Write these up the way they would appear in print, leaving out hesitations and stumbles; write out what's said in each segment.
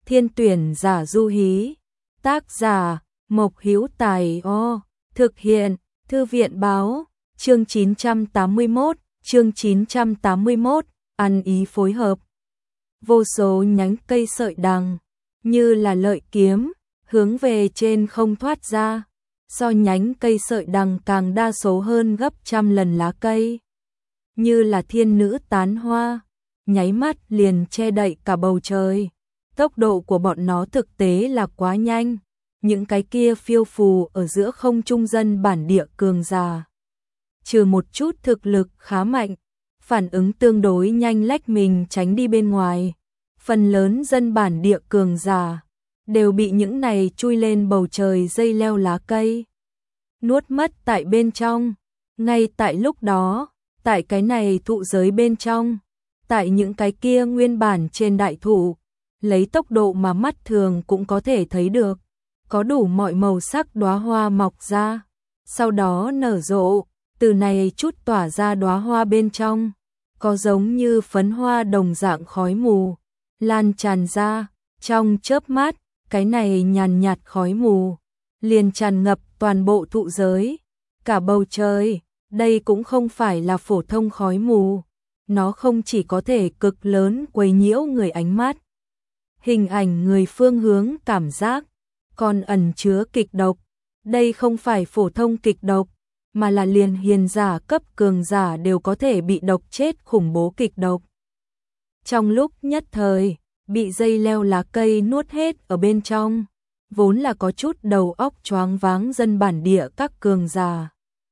Thiên tuyển giả du hí. Tác giả Mộc Hữu Tài. Thực hiện Thư viện báo. Chương 981, ăn ý phối hợp. Vô số nhánh cây sợi đằng, như là lợi kiếm, hướng về trên không thoát ra. Do nhánh cây sợi đằng càng đa số hơn gấp trăm lần lá cây. Như là thiên nữ tán hoa, nháy mắt liền che đậy cả bầu trời. Tốc độ của bọn nó thực tế là quá nhanh. Những cái kia phiêu phù ở giữa không trung dân bản địa cường giả, trừ một chút thực lực khá mạnh, phản ứng tương đối nhanh lách mình tránh đi bên ngoài. Phần lớn dân bản địa cường giả đều bị những này chui lên bầu trời dây leo lá cây nuốt mất tại bên trong. Ngay tại lúc đó, tại cái này thụ giới bên trong, tại những cái kia nguyên bản trên đại thụ, lấy tốc độ mà mắt thường cũng có thể thấy được, có đủ mọi màu sắc đóa hoa mọc ra, sau đó nở rộ. Từ này chút tỏa ra đóa hoa bên trong, có giống như phấn hoa đồng dạng khói mù lan tràn ra. Trong chớp mắt, cái này nhàn nhạt khói mù liền tràn ngập toàn bộ thụ giới, cả bầu trời. Đây cũng không phải là phổ thông khói mù, nó không chỉ có thể cực lớn quấy nhiễu người ánh mắt, hình ảnh người, phương hướng cảm giác, còn ẩn chứa kịch độc. Đây không phải phổ thông kịch độc, mà là liền hiền giả cấp cường giả đều có thể bị độc chết khủng bố kịch độc. Trong lúc nhất thời, bị dây leo lá cây nuốt hết ở bên trong, vốn là có chút đầu óc choáng váng dân bản địa các cường giả,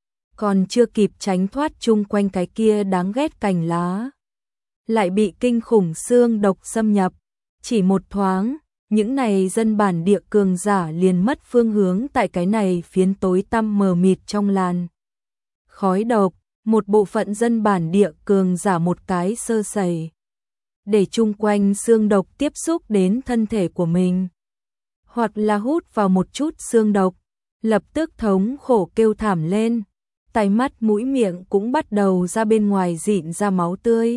còn chưa kịp tránh thoát chung quanh cái kia đáng ghét cành lá, lại bị kinh khủng xương độc xâm nhập. Chỉ một thoáng, những này dân bản địa cường giả liền mất phương hướng tại cái này phiến tối tăm mờ mịt trong làn khói độc. Một bộ phận dân bản địa cường giả một cái sơ sẩy, để chung quanh xương độc tiếp xúc đến thân thể của mình, hoặc là hút vào một chút xương độc, lập tức thống khổ kêu thảm lên, tai mắt mũi miệng cũng bắt đầu ra bên ngoài rịn ra máu tươi.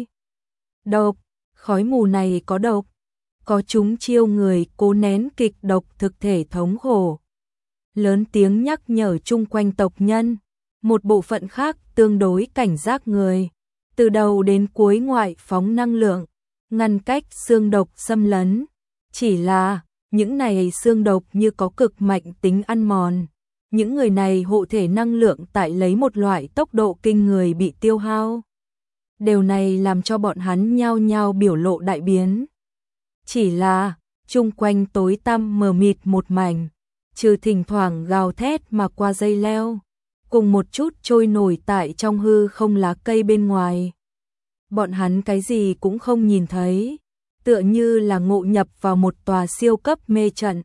Độc, khói mù này có độc, có chúng chiêu người cố nén kịch độc thực thể thống khổ. Lớn tiếng nhắc nhở chung quanh tộc nhân. Một bộ phận khác tương đối cảnh giác người, từ đầu đến cuối ngoại phóng năng lượng, ngăn cách xương độc xâm lấn. Chỉ là, những này xương độc như có cực mạnh tính ăn mòn. Những người này hộ thể năng lượng tại lấy một loại tốc độ kinh người bị tiêu hao. Điều này làm cho bọn hắn nhao nhao biểu lộ đại biến. Chỉ là, chung quanh tối tăm mờ mịt một mảnh, trừ thỉnh thoảng gào thét mà qua dây leo, cùng một chút trôi nổi tại trong hư không lá cây bên ngoài. Bọn hắn cái gì cũng không nhìn thấy, tựa như là ngộ nhập vào một tòa siêu cấp mê trận.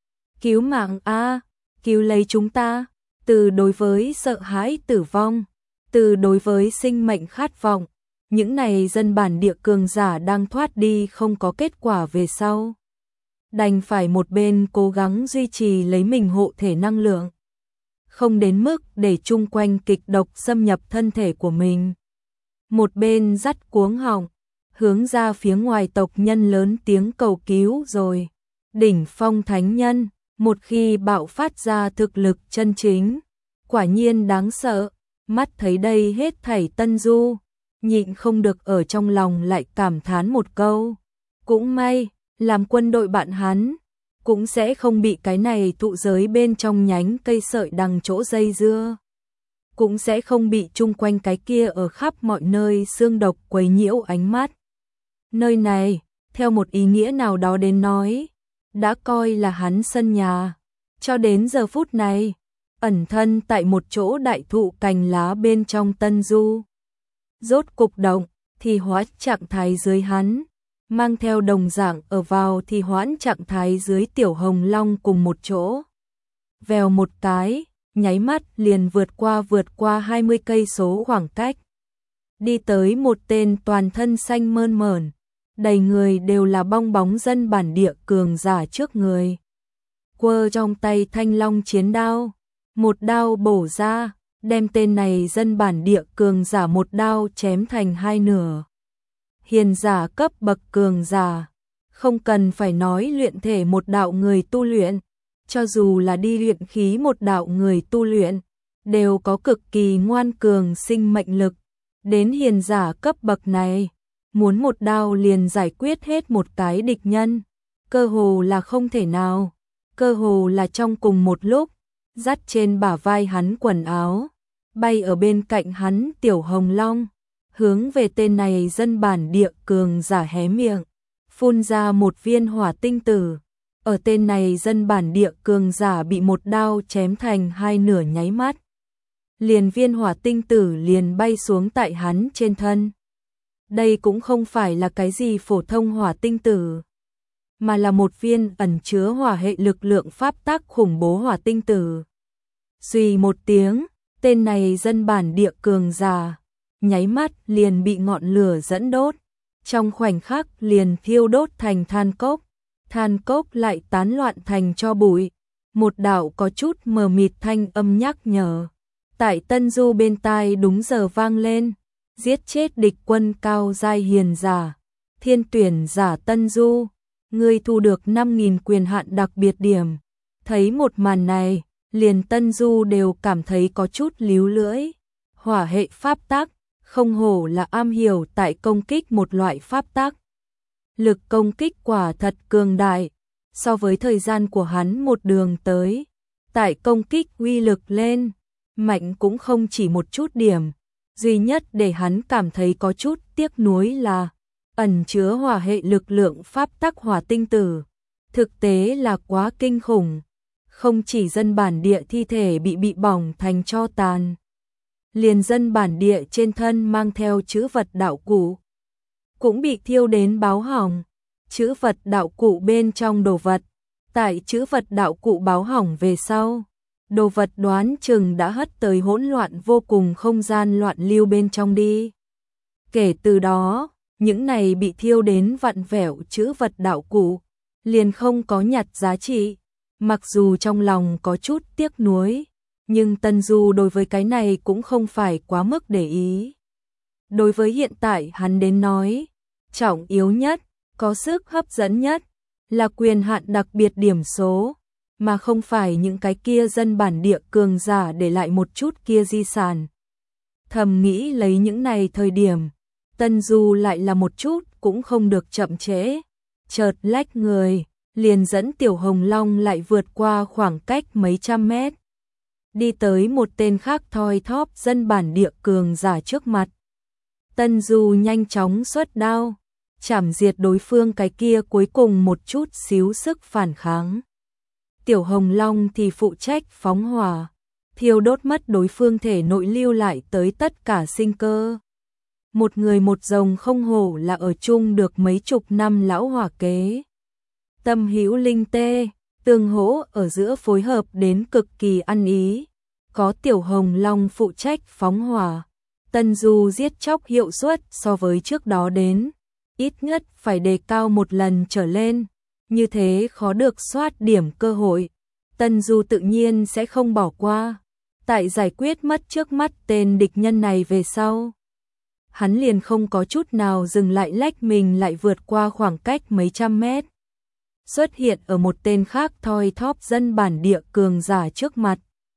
Cứu mạng a, cứu lấy chúng ta, từ đối với sợ hãi tử vong, từ đối với sinh mệnh khát vọng. Những này dân bản địa cường giả đang thoát đi không có kết quả về sau, đành phải một bên cố gắng duy trì lấy mình hộ thể năng lượng, không đến mức để chung quanh kịch độc xâm nhập thân thể của mình. Một bên dắt cuống họng, hướng ra phía ngoài tộc nhân lớn tiếng cầu cứu rồi. Đỉnh phong thánh nhân, một khi bạo phát ra thực lực chân chính, quả nhiên đáng sợ. Mắt thấy đây hết thảy Tân Du, nhịn không được ở trong lòng lại cảm thán một câu. Cũng may, làm quân đội bạn hắn, cũng sẽ không bị cái này thụ giới bên trong nhánh cây sợi đằng chỗ dây dưa, cũng sẽ không bị chung quanh cái kia ở khắp mọi nơi xương độc quấy nhiễu ánh mắt. Nơi này, theo một ý nghĩa nào đó đến nói, đã coi là hắn sân nhà. Cho đến giờ phút này, ẩn thân tại một chỗ đại thụ cành lá bên trong Tân Du, rốt cục động thì hóa trạng thái dưới hắn, mang theo đồng dạng ở vào thì hoãn trạng thái dưới Tiểu Hồng Long cùng một chỗ. Vèo một cái, nháy mắt liền vượt qua 20 cây số khoảng cách, đi tới một tên toàn thân xanh mơn mởn, đầy người đều là bong bóng dân bản địa cường giả trước người. Quơ trong tay thanh long chiến đao, một đao bổ ra, đem tên này dân bản địa cường giả một đao chém thành hai nửa. Hiền giả cấp bậc cường giả, Không cần phải nói luyện thể một đạo người tu luyện, cho dù là đi luyện khí một đạo người tu luyện, đều có cực kỳ ngoan cường sinh mệnh lực. Đến hiền giả cấp bậc này, muốn một đao liền giải quyết hết một cái địch nhân, cơ hồ là không thể nào, cơ hồ là trong cùng một lúc, dắt trên bả vai hắn quần áo, bay ở bên cạnh hắn tiểu hồng long, hướng về tên này dân bản địa cường giả hé miệng, phun ra một viên hỏa tinh tử. Ở tên này dân bản địa cường giả bị một đao chém thành hai nửa nháy mắt, liền viên hỏa tinh tử liền bay xuống tại hắn trên thân. Đây cũng không phải là cái gì phổ thông hỏa tinh tử, mà là một viên ẩn chứa hỏa hệ lực lượng pháp tắc khủng bố hỏa tinh tử. Suy một tiếng, tên này dân bản địa cường giả, nháy mắt liền bị ngọn lửa dẫn đốt, trong khoảnh khắc liền thiêu đốt thành than cốc lại tán loạn thành tro bụi. Một đạo có chút mờ mịt thanh âm nhắc nhở tại Tân Du bên tai đúng giờ vang lên, giết chết địch quân cao giai hiền giả, thiên tuyển giả Tân Du, ngươi thu được 5.000 quyền hạn đặc biệt điểm. Thấy một màn này, liền Tân Du đều cảm thấy có chút líu lưỡi. Hỏa hệ pháp tắc, không hổ là am hiểu tại công kích một loại pháp tắc. Lực công kích quả thật cường đại, so với thời gian của hắn một đường tới, tại công kích uy lực lên, mạnh cũng không chỉ một chút điểm. Duy nhất để hắn cảm thấy có chút tiếc nuối là ẩn chứa hỏa hệ lực lượng pháp tắc hỏa tinh tử, thực tế là quá kinh khủng. Không chỉ dân bản địa thi thể bị bỏng thành tro tàn, liền dân bản địa trên thân mang theo chữ vật đạo cụ cũng bị thiêu đến báo hỏng. Chữ vật đạo cụ bên trong đồ vật, tại chữ vật đạo cụ báo hỏng về sau, đồ vật đoán chừng đã hất tới hỗn loạn vô cùng không gian loạn lưu bên trong đi. Kể từ đó, những này bị thiêu đến vặn vẹo chữ vật đạo cụ liền không có nhặt giá trị. Mặc dù trong lòng có chút tiếc nuối, nhưng Tân Du đối với cái này cũng không phải quá mức để ý. Đối với hiện tại hắn đến nói, trọng yếu nhất, có sức hấp dẫn nhất là quyền hạn đặc biệt điểm số, mà không phải những cái kia dân bản địa cường giả để lại một chút kia di sản. Thầm nghĩ lấy những này thời điểm, Tân Du lại là một chút cũng không được chậm trễ, chợt lách người, liền dẫn Tiểu Hồng Long lại vượt qua khoảng cách mấy trăm mét, đi tới một tên khác thoi thóp dân bản địa cường giả trước mặt. Tân Du nhanh chóng xuất đao, chảm diệt đối phương cái kia cuối cùng một chút xíu sức phản kháng. Tiểu Hồng Long thì phụ trách phóng hỏa, thiêu đốt mất đối phương thể nội lưu lại tới tất cả sinh cơ. Một người một rồng không hổ là ở chung được mấy chục năm lão hỏa kế. Tâm hữu linh tê, tương hỗ ở giữa phối hợp đến cực kỳ ăn ý. Có Tiểu Hồng Long phụ trách phóng hỏa, Tân Du giết chóc hiệu suất so với trước đó đến ít nhất phải đề cao một lần trở lên, như thế khó được soát điểm cơ hội. Tân Du tự nhiên sẽ không bỏ qua. Tại giải quyết mất trước mắt tên địch nhân này về sau, hắn liền không có chút nào dừng lại, lách mình lại vượt qua khoảng cách mấy trăm mét, xuất hiện ở một tên khác thoi thóp dân bản địa cường giả trước mặt.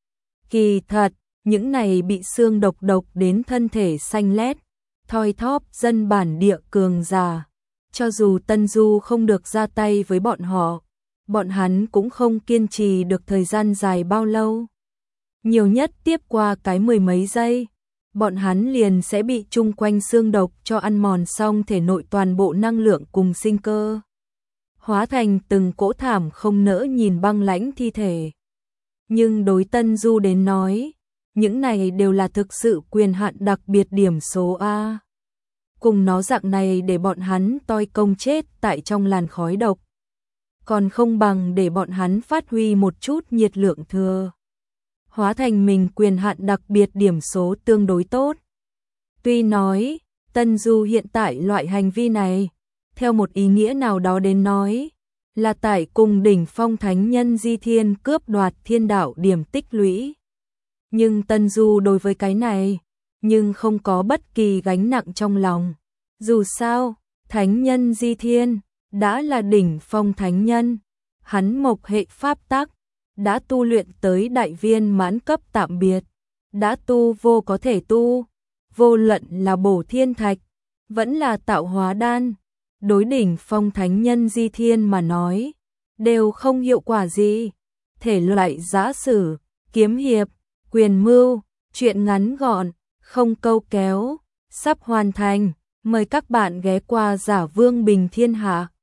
Kỳ thật, những này bị xương độc đến thân thể xanh lét, thoi thóp dân bản địa cường giả, cho dù Tân Du không được ra tay với bọn họ, bọn hắn cũng không kiên trì được thời gian dài bao lâu. Nhiều nhất tiếp qua cái mười mấy giây, bọn hắn liền sẽ bị chung quanh xương độc cho ăn mòn xong thể nội toàn bộ năng lượng cùng sinh cơ, hóa thành từng cỗ thảm không nỡ nhìn băng lãnh thi thể. Nhưng đối Tân Du đến nói, những này đều là thực sự quyền hạn đặc biệt điểm số A. Cùng nó dạng này để bọn hắn toi công chết tại trong làn khói độc, còn không bằng để bọn hắn phát huy một chút nhiệt lượng thừa, hóa thành mình quyền hạn đặc biệt điểm số tương đối tốt. Tuy nói, Tân Du hiện tại loại hành vi này, theo một ý nghĩa nào đó đến nói, là tại cùng đỉnh phong thánh nhân Di Thiên cướp đoạt thiên đạo điểm tích lũy. Nhưng Tân Du đối với cái này, nhưng không có bất kỳ gánh nặng trong lòng. Dù sao, thánh nhân Di Thiên, đã là đỉnh phong thánh nhân, hắn mộc hệ pháp tắc, đã tu luyện tới đại viên mãn cấp tạm biệt, đã tu vô có thể tu, vô luận là bổ thiên thạch, vẫn là tạo hóa đan, đối đỉnh phong thánh nhân di thiên mà nói, đều không hiệu quả gì. Thể loại giã sử, kiếm hiệp, quyền mưu, truyện ngắn gọn, không câu kéo, sắp hoàn thành, mời các bạn ghé qua Giả Vương Bình Thiên Hạ.